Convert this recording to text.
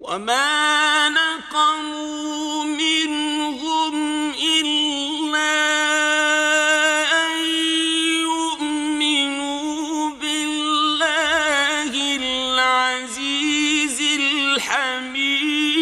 وما نقموا منهم إلا أن يؤمنوا بالله العزيز الحميد